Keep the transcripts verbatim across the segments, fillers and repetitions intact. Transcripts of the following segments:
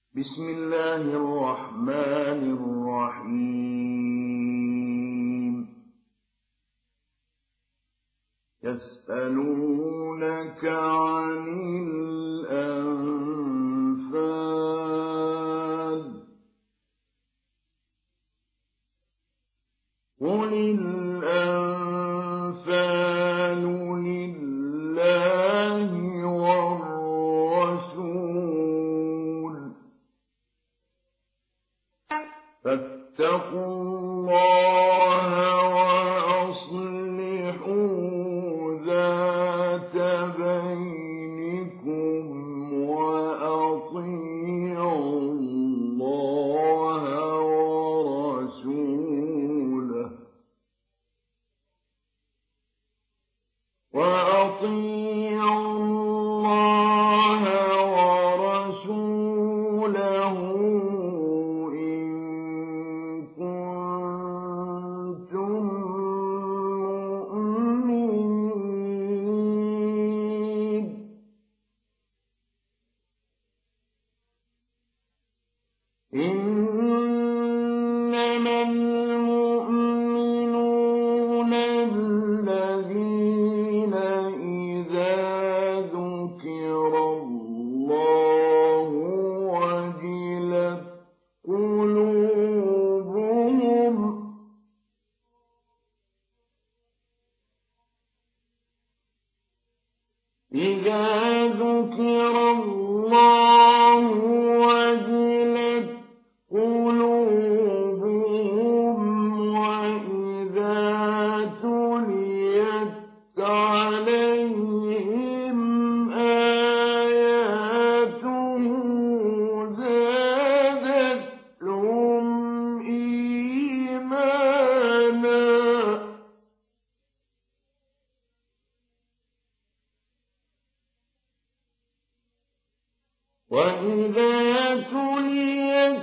بسم الله الرحمن الرحيم يسألونك عن الأنفال قل الأنفال لله والرسول فاتقوا الله وأصلحوا ذات بينكم وأطيعوا الله ورسوله وأطيعوا الله ورسوله إن كنتم مؤمنين إنما المؤمنون الذين إذا ذكر الله وجلت قلوبهم إذا ذكر الله وجلت قلوبهم وإذا تليت عليهم آياته زادتهم إيمانا وإذا تليت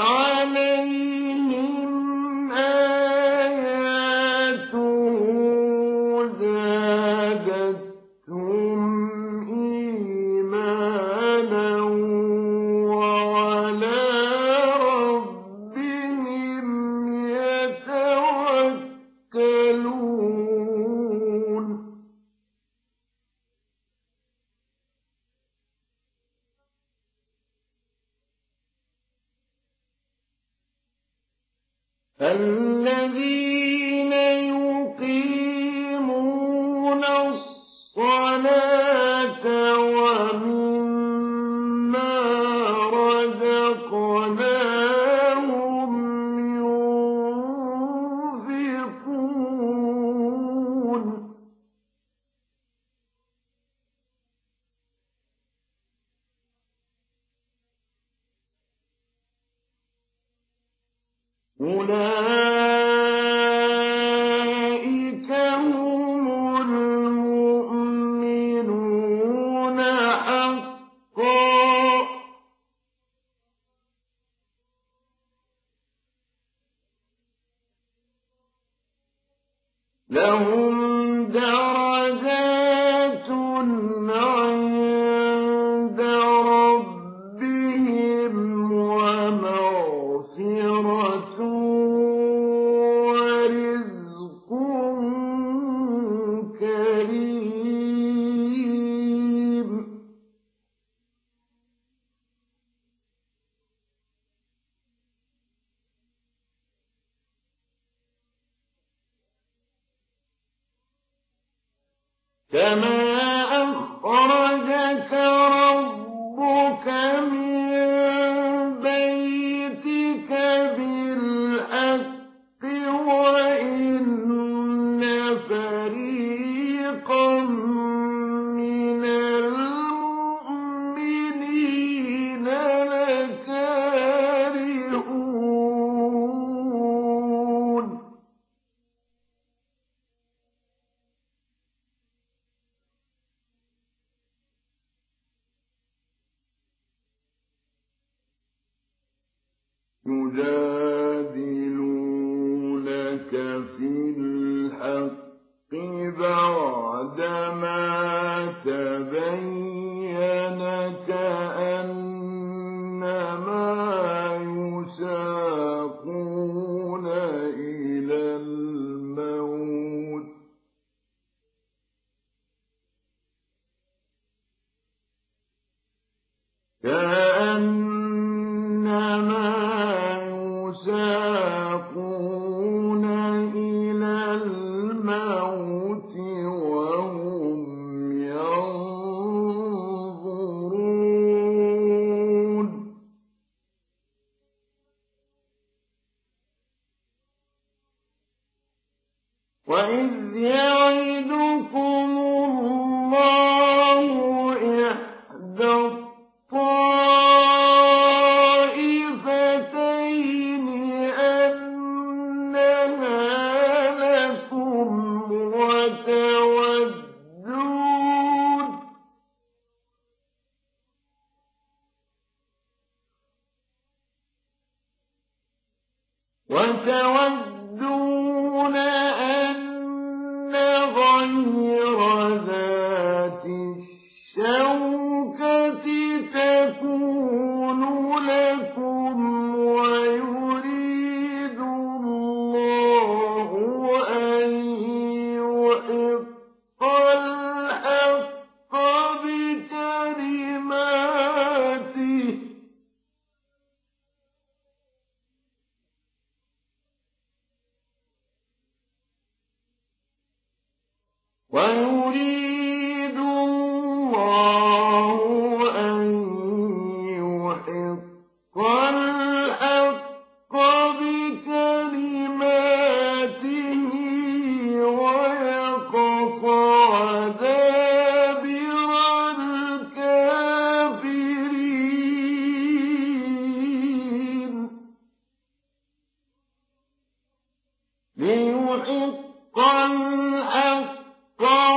عليهم آياته زادتهم إيمانا وعلى ربهم يتوكلون الذين يقيمون الصلاة ومما رزقناهم ينفقون أولئك هم المؤمنون حقا لهم درجات عند ربهم ومغفرة ورزق كريم كما أخرجك ربك من بيتك بالحق وإن فريقا من المؤمنين لكارهون يجادلونك في الحق بعدما تبين كأنما كأنما يساقون إلى الموت وهم ينظرون وإذ يعدكم الله إحدى الطائفتين أنها لكم وتودون وتودون أن غير ذات الشوكة تكون لكم ويريد الله أن يحق الحق بكلماته ويريد الله أن يحق الحق بكلماته ويقطع دابر الكافرين ليحق الحق